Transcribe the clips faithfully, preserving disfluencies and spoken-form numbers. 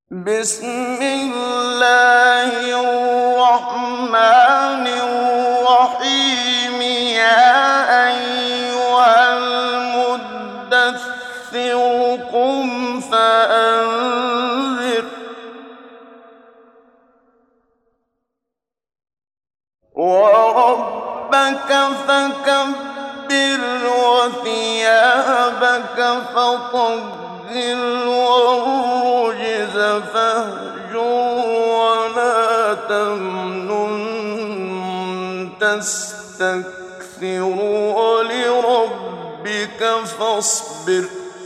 بسم الله الرحمن الرحيم يا أيها المدثر قم فأنذر وربك فكبر وثيابك فطهر والرجز فاهجر ولا تمنن تستكثر ولربك فاصبر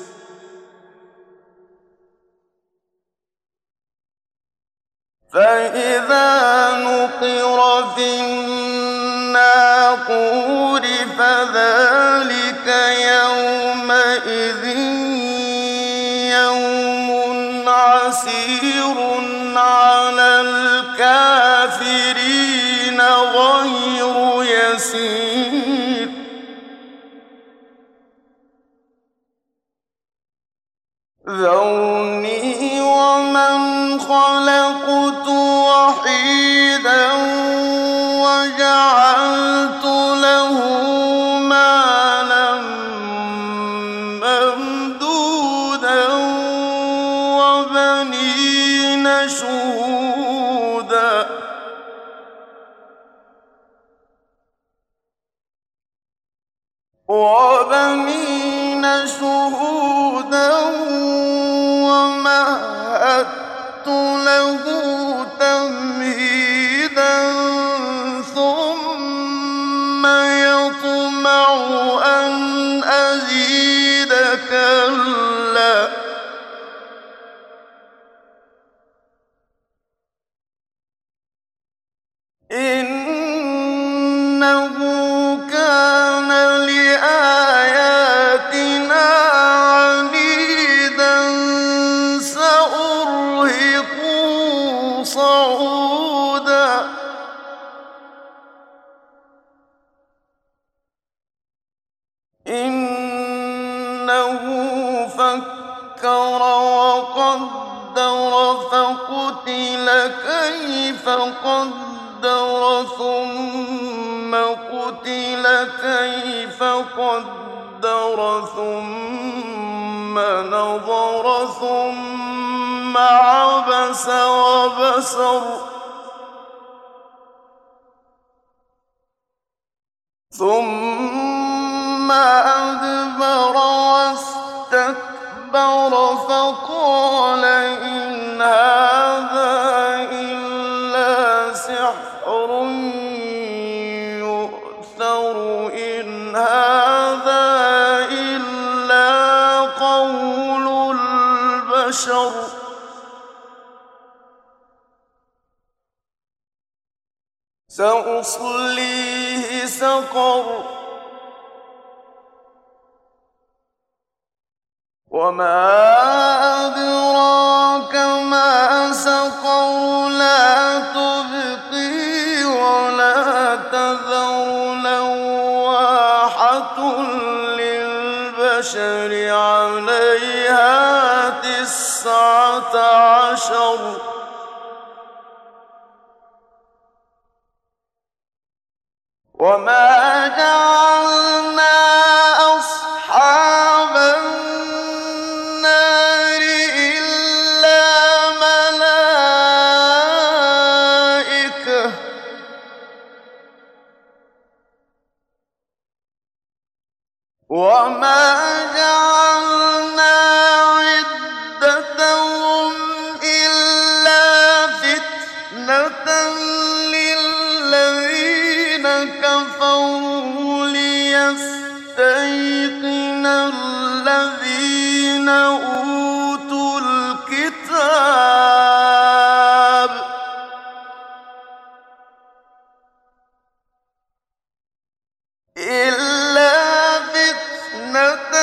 فإذا نقر في الناقور فذلك يومئذ يوم عسير على الكافرين غير يسير ذرني ومن خلقت وحيدا وجعلت له مالا ممدودا وبنين شهودا وبنين شهودا ومهدت له تمهيدا ثم يطمع أن أزيد كلا إنه كان لآياتنا عنيدا سأرهقه صعودا إنه فكر وقدر فقتل كيف قدر ثم قتل كيف قدر ثم نظر ثم عبس وبسر ثم أدبر واستكبر فقال إن هذا إلا سحر يؤثر إن هذا إلا قول البشر سأصليه سقر وما أدراك ما سقر لا تبقي ولا تذر لواحة للبشر عليها تسعة عشر وما جعلنا أصحاب النار إلا ملائكة وما جعلنا عدتهم إلا فتنة للذين كفروا ليستيقن الذين أوتوا الكتاب إلا فتنة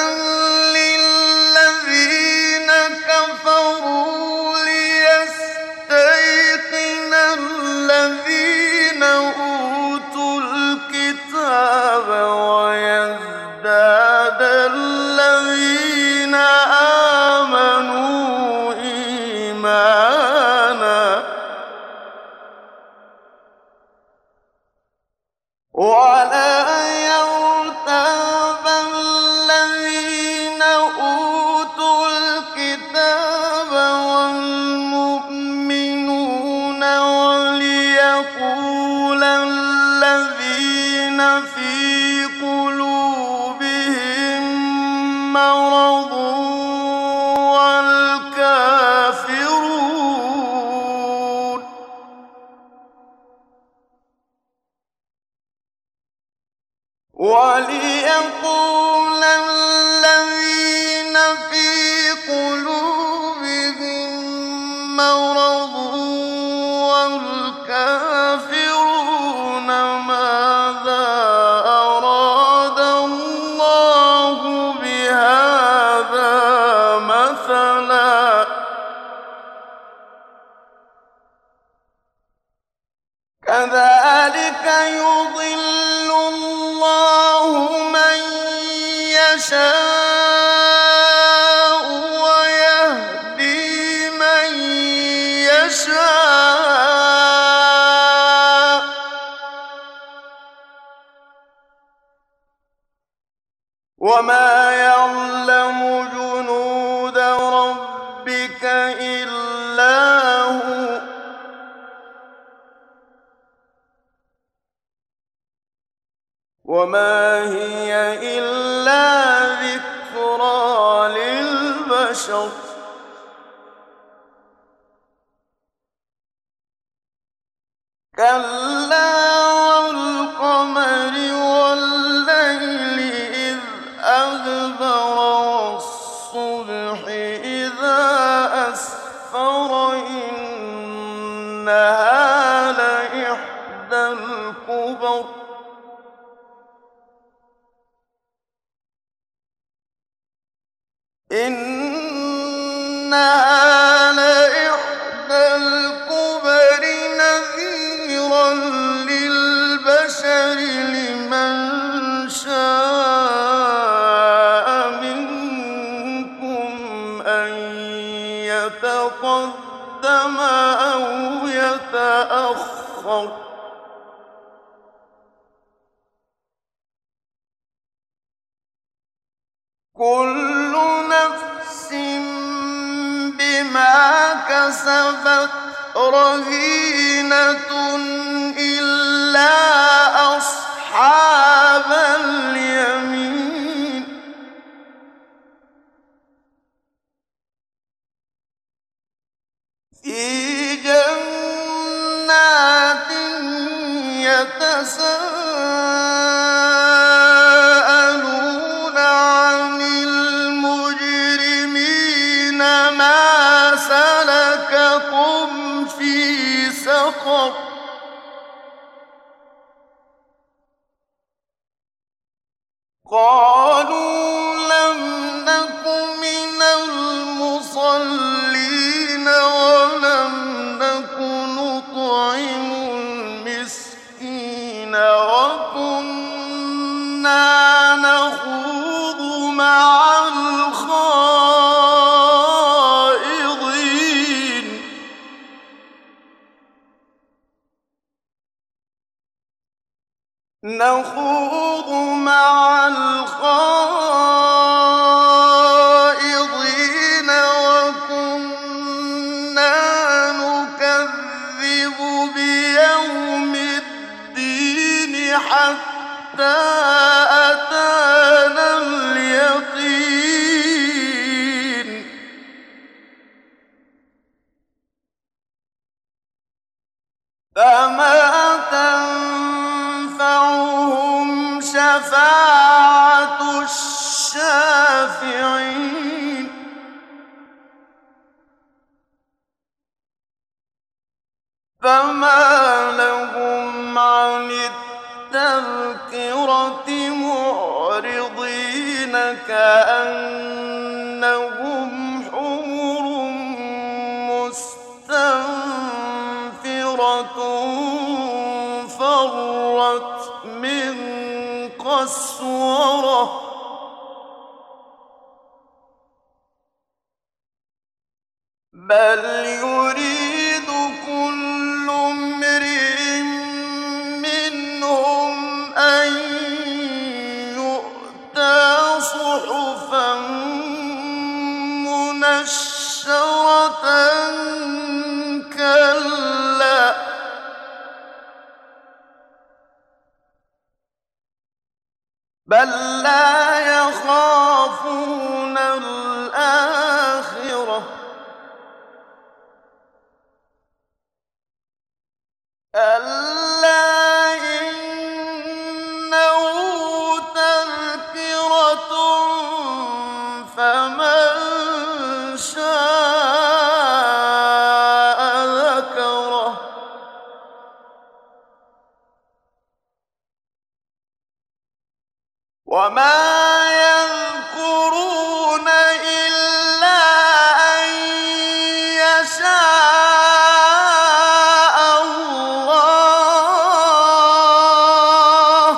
ولا يرتاب الذين أوتوا الكتاب والمؤمنون وليقول الذين في قلوبهم مرض والكافرون وليقول الذين في قلوبهم مرض والكافرون ماذا أراد الله بهذا مثلا كذلك يضل الله من يشاء ويهدي من يشاء وما يعلم جنود ربك إلا هو وما هي إلا ذكرى للبشر كلا والقمر والليل إذ أدبر والصبح إذا أسفر إنها لإحدى الكبر إنها لإحدى الكبر نذيرا للبشر لمن شاء منكم أن يتقدم أو يتأخر كل نفس بما كسبت رهينة إلا أصحاب اليمين في جنات يتساءلون عن المجرمين ما سلككم في سقر قالوا لم نك من المصلين ولم نك نطعم المسكين وكنا نخوض مع الخائضين نخوض مع الخائضين وكنا نكذب بيوم الدين حتى أتانا اليقين فما تنفعهم شفاعة الشافعين فما لهم عن التذكرة معرضين كأنهم حمر مستنفرة فرت من قسورة بل يريد كل امرئ منهم بل لا يخافون الآخرة كلا إنه تذكرة فمن شاء ذكره وما يذكرون إلا أن يشاء الله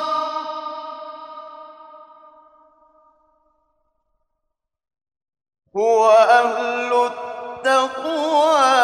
هو أهل التقوى